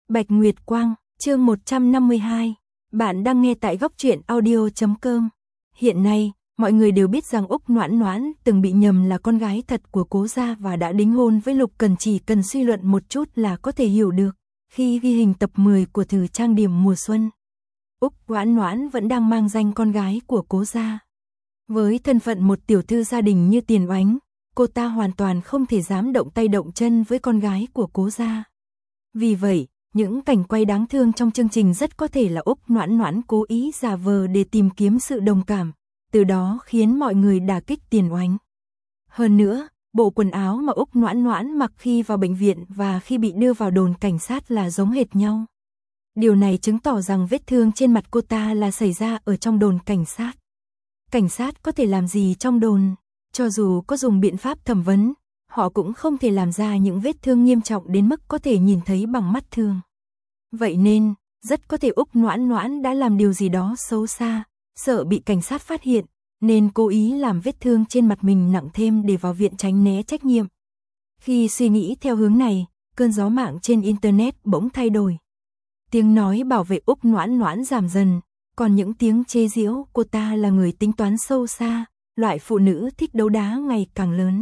Bạch Nguyệt Quang, chương 152. Bạn đang nghe tại góc truyện audio.com. Hiện nay, mọi người đều biết rằng Úc Noãn Noãn từng bị nhầm là con gái thật của Cố gia và đã đính hôn với Lục Cần, chỉ cần suy luận một chút là có thể hiểu được. Khi ghi hình tập 10 của thử trang điểm mùa xuân, Úc Noãn Noãn vẫn đang mang danh con gái của Cố gia. Với thân phận một tiểu thư gia đình như Tiền Oánh, cô ta hoàn toàn không thể dám động tay động chân với con gái của Cố gia. Vì vậy, những cảnh quay đáng thương trong chương trình rất có thể là Úc Noãn Noãn cố ý giả vờ để tìm kiếm sự đồng cảm, từ đó khiến mọi người đả kích Tiền Oánh. Hơn nữa, bộ quần áo mà Úc Noãn Noãn mặc khi vào bệnh viện và khi bị đưa vào đồn cảnh sát là giống hệt nhau. Điều này chứng tỏ rằng vết thương trên mặt cô ta là xảy ra ở trong đồn cảnh sát. Cảnh sát có thể làm gì trong đồn? Cho dù có dùng biện pháp thẩm vấn, họ cũng không thể làm ra những vết thương nghiêm trọng đến mức có thể nhìn thấy bằng mắt thường. Vậy nên, rất có thể Úc Noãn Noãn đã làm điều gì đó xấu xa, sợ bị cảnh sát phát hiện, nên cố ý làm vết thương trên mặt mình nặng thêm để vào viện tránh né trách nhiệm. Khi suy nghĩ theo hướng này, cơn gió mạng trên Internet bỗng thay đổi. Tiếng nói bảo vệ Úc Noãn Noãn giảm dần, còn những tiếng chê giễu cô ta là người tính toán sâu xa, loại phụ nữ thích đấu đá ngày càng lớn.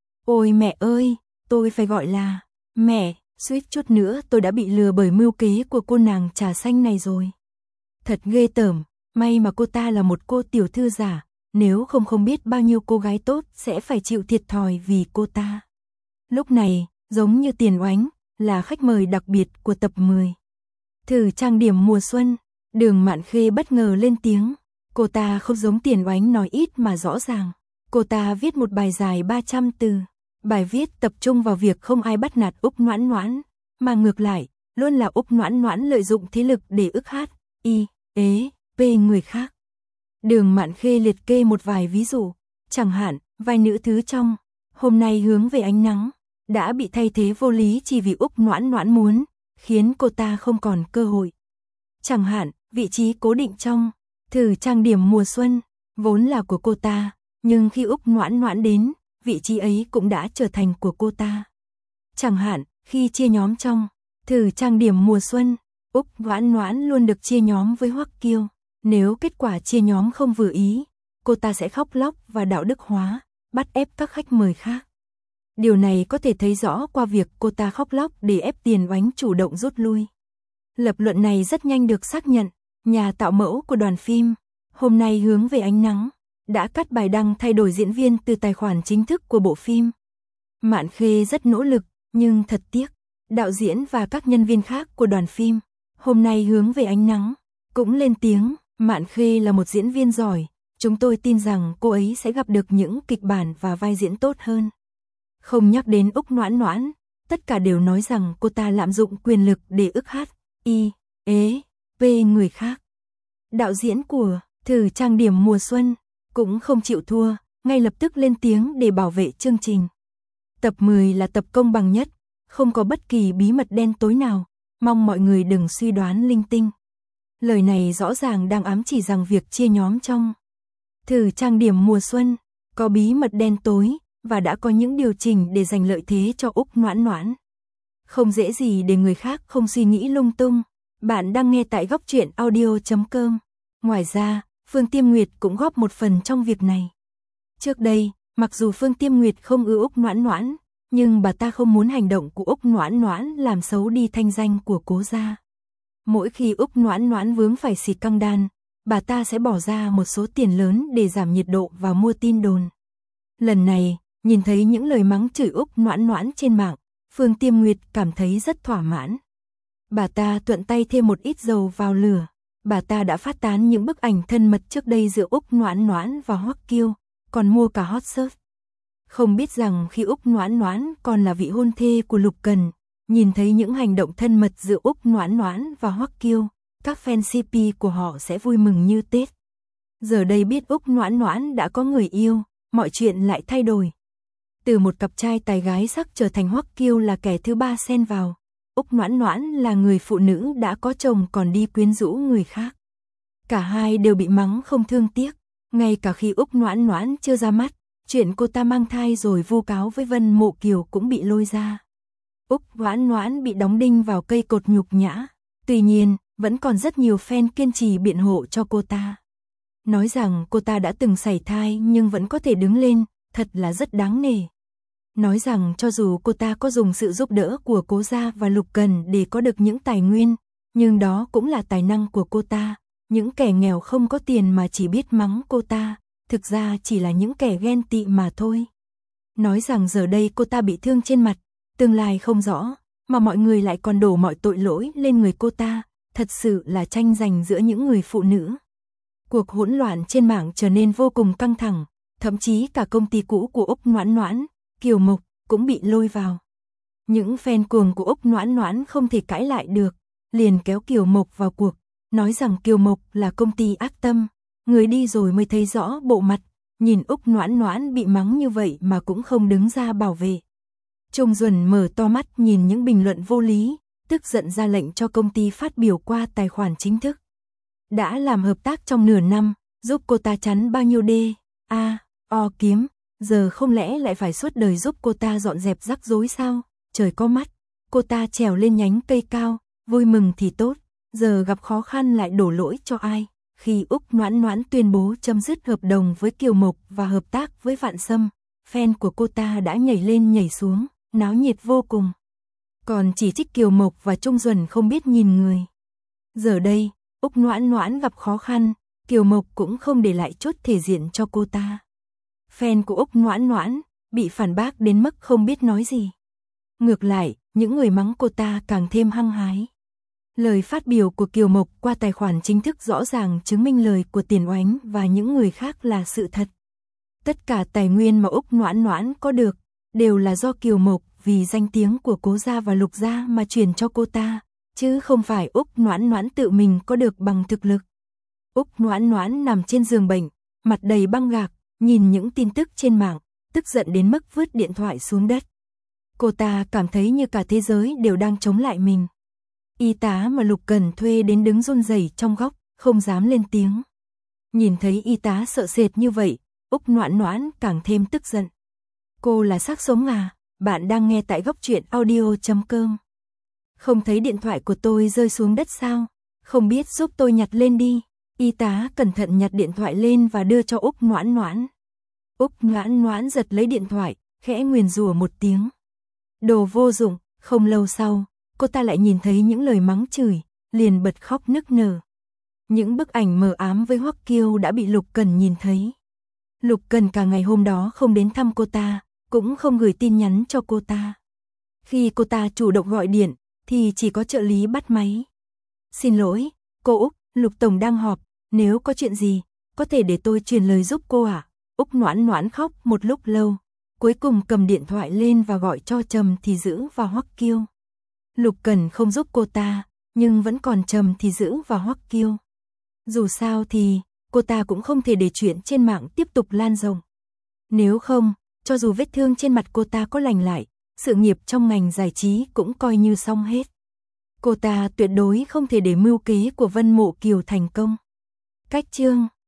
Ôi mẹ ơi, tôi phải gọi là mẹ, suýt chút nữa tôi đã bị lừa bởi mưu kế của cô nàng trà xanh này rồi. Thật ghê tởm, may mà cô ta là một cô tiểu thư giả, nếu không biết bao nhiêu cô gái tốt sẽ phải chịu thiệt thòi vì cô ta. Lúc này, giống như Tiền Oánh, là khách mời đặc biệt của tập 10. Thử trang điểm mùa xuân, Đường Mạn Khê bất ngờ lên tiếng. Cô ta không giống Tiền Oánh nói ít mà rõ ràng. Cô ta viết một bài dài 300 từ. Bài viết tập trung vào việc không ai bắt nạt Úc Noãn Noãn, mà ngược lại, luôn là Úc Noãn Noãn lợi dụng thế lực để ức hát, người khác. Đường Mạn Khê liệt kê một vài ví dụ, chẳng hạn, vai nữ thứ trong Hôm nay hướng về ánh nắng đã bị thay thế vô lý chỉ vì Úc Noãn Noãn muốn, khiến cô ta không còn cơ hội. Chẳng hạn, vị trí cố định trong thử trang điểm mùa xuân vốn là của cô ta, nhưng khi Úc Noãn Noãn đến, vị trí ấy cũng đã trở thành của cô ta. Chẳng hạn, khi chia nhóm trong thử trang điểm mùa xuân, Úc Noãn Noãn luôn được chia nhóm với Hoắc Kiêu. Nếu kết quả chia nhóm không vừa ý, cô ta sẽ khóc lóc và đạo đức hóa, bắt ép các khách mời khác. Điều này có thể thấy rõ qua việc cô ta khóc lóc để ép Tiền Oánh chủ động rút lui. Lập luận này rất nhanh được xác nhận. Nhà tạo mẫu của đoàn phim Hôm nay hướng về ánh nắng đã cắt bài đăng thay đổi diễn viên từ tài khoản chính thức của bộ phim. Mạn Khê rất nỗ lực, nhưng thật tiếc, đạo diễn và các nhân viên khác của đoàn phim Hôm nay hướng về ánh nắng cũng lên tiếng. Mạn Khê là một diễn viên giỏi, chúng tôi tin rằng cô ấy sẽ gặp được những kịch bản và vai diễn tốt hơn. Không nhắc đến Úc Noãn Noãn, tất cả đều nói rằng cô ta lạm dụng quyền lực để ức hát, người khác. Đạo diễn của thử trang điểm mùa xuân cũng không chịu thua, ngay lập tức lên tiếng để bảo vệ chương trình. Tập 10 là tập công bằng nhất, không có bất kỳ bí mật đen tối nào, mong mọi người đừng suy đoán linh tinh. Lời này rõ ràng đang ám chỉ rằng việc chia nhóm trong thử trang điểm mùa xuân có bí mật đen tối và đã có những điều chỉnh để giành lợi thế cho Úc Noãn Noãn. Không dễ gì để người khác không suy nghĩ lung tung. Bạn đang nghe tại góc truyện audio.com. Ngoài ra, Phương Tiêm Nguyệt cũng góp một phần trong việc này. Trước đây, mặc dù Phương Tiêm Nguyệt không ưa Úc Noãn Noãn, nhưng bà ta không muốn hành động của Úc Noãn Noãn làm xấu đi thanh danh của Cố gia. Mỗi khi Úc Noãn Noãn vướng phải xì căng đan, bà ta sẽ bỏ ra một số tiền lớn để giảm nhiệt độ và mua tin đồn. Lần này, nhìn thấy những lời mắng chửi Úc Noãn Noãn trên mạng, Phương Tiêm Nguyệt cảm thấy rất thỏa mãn. Bà ta thuận tay thêm một ít dầu vào lửa. Bà ta đã phát tán những bức ảnh thân mật trước đây giữa Úc Noãn Noãn và Hoắc Kiêu, còn mua cả hot search. Không biết rằng khi Úc Noãn Noãn còn là vị hôn thê của Lục Cần, nhìn thấy những hành động thân mật giữa Úc Noãn Noãn và Hoắc Kiêu, các fan CP của họ sẽ vui mừng như Tết. Giờ đây biết Úc Noãn Noãn đã có người yêu, mọi chuyện lại thay đổi. Từ một cặp trai tài gái sắc trở thành Hoắc Kiêu là kẻ thứ ba xen vào. Úc Noãn Noãn là người phụ nữ đã có chồng còn đi quyến rũ người khác. Cả hai đều bị mắng không thương tiếc. Ngay cả khi Úc Noãn Noãn chưa ra mắt, chuyện cô ta mang thai rồi vu cáo với Vân Mộ Kiều cũng bị lôi ra. Úc Noãn Noãn bị đóng đinh vào cây cột nhục nhã. Tuy nhiên, vẫn còn rất nhiều fan kiên trì biện hộ cho cô ta. Nói rằng cô ta đã từng sảy thai nhưng vẫn có thể đứng lên, thật là rất đáng nể. Nói rằng cho dù cô ta có dùng sự giúp đỡ của Cố Gia và Lục Cần để có được những tài nguyên, nhưng đó cũng là tài năng của cô ta. Những kẻ nghèo không có tiền mà chỉ biết mắng cô ta, thực ra chỉ là những kẻ ghen tị mà thôi. Nói rằng giờ đây cô ta bị thương trên mặt, tương lai không rõ, mà mọi người lại còn đổ mọi tội lỗi lên người cô ta, thật sự là tranh giành giữa những người phụ nữ. Cuộc hỗn loạn trên mạng trở nên vô cùng căng thẳng, thậm chí cả công ty cũ của Úc Noãn Noãn, Kiều Mộc, cũng bị lôi vào. Những fan cuồng của Úc Noãn Noãn không thể cãi lại được, liền kéo Kiều Mộc vào cuộc, nói rằng Kiều Mộc là công ty ác tâm, người đi rồi mới thấy rõ bộ mặt, nhìn Úc Noãn Noãn bị mắng như vậy mà cũng không đứng ra bảo vệ. Trung Duẩn mở to mắt nhìn những bình luận vô lý, tức giận ra lệnh cho công ty phát biểu qua tài khoản chính thức. Đã làm hợp tác trong nửa năm, giúp cô ta chắn bao nhiêu o kiếm, giờ không lẽ lại phải suốt đời giúp cô ta dọn dẹp rắc rối sao? Trời có mắt, cô ta trèo lên nhánh cây cao, vui mừng thì tốt, giờ gặp khó khăn lại đổ lỗi cho ai? Khi Úc Noãn Noãn tuyên bố chấm dứt hợp đồng với Kiều Mộc và hợp tác với Vạn Sâm, fan của cô ta đã nhảy lên nhảy xuống, náo nhiệt vô cùng. Còn chỉ trích Kiều Mộc và Trung Duẩn không biết nhìn người. Giờ đây, Úc Noãn Noãn gặp khó khăn, Kiều Mộc cũng không để lại chút thể diện cho cô ta. Fan của Úc Noãn Noãn bị phản bác đến mức không biết nói gì. Ngược lại, những người mắng cô ta càng thêm hăng hái. Lời phát biểu của Kiều Mộc qua tài khoản chính thức rõ ràng chứng minh lời của Tiền Oánh và những người khác là sự thật. Tất cả tài nguyên mà Úc Noãn Noãn có được đều là do Kiều Mộc vì danh tiếng của Cố Gia và Lục Gia mà truyền cho cô ta, chứ không phải Úc Noãn Noãn tự mình có được bằng thực lực. Úc Noãn Noãn nằm trên giường bệnh, mặt đầy băng gạc, nhìn những tin tức trên mạng, tức giận đến mức vứt điện thoại xuống đất. Cô ta cảm thấy như cả thế giới đều đang chống lại mình. Y tá mà Lục Cần thuê đến đứng run rẩy trong góc, không dám lên tiếng. Nhìn thấy y tá sợ sệt như vậy, Úc Noãn Noãn càng thêm tức giận. Cô là xác sống à? Bạn đang nghe tại goctruyện.audio.com. Không thấy điện thoại của tôi rơi xuống đất sao? Không biết giúp tôi nhặt lên đi. Y tá cẩn thận nhặt điện thoại lên và đưa cho Úc Noãn Noãn. Úc Noãn Noãn giật lấy điện thoại, khẽ nguyền rủa một tiếng. Đồ vô dụng. Không lâu sau, cô ta lại nhìn thấy những lời mắng chửi, liền bật khóc nức nở. Những bức ảnh mờ ám với Hoắc Kiêu đã bị Lục Cần nhìn thấy. Lục Cần cả ngày hôm đó không đến thăm cô ta, cũng không gửi tin nhắn cho cô ta. Khi cô ta chủ động gọi điện, thì chỉ có trợ lý bắt máy. Xin lỗi, cô Úc, Lục Tổng đang họp, nếu có chuyện gì, có thể để tôi truyền lời giúp cô ạ. Úc Noãn Noãn khóc một lúc lâu, cuối cùng cầm điện thoại lên và gọi cho Trầm Thì Dữ và Hoắc Kiêu. Lục Cần không giúp cô ta, nhưng vẫn còn Trầm Thì Dữ và Hoắc Kiêu. Dù sao thì, cô ta cũng không thể để chuyện trên mạng tiếp tục lan rộng. Nếu không, cho dù vết thương trên mặt cô ta có lành lại, sự nghiệp trong ngành giải trí cũng coi như xong hết. Cô ta tuyệt đối không thể để mưu kế của Vân Mộ Kiều thành công. Cách chương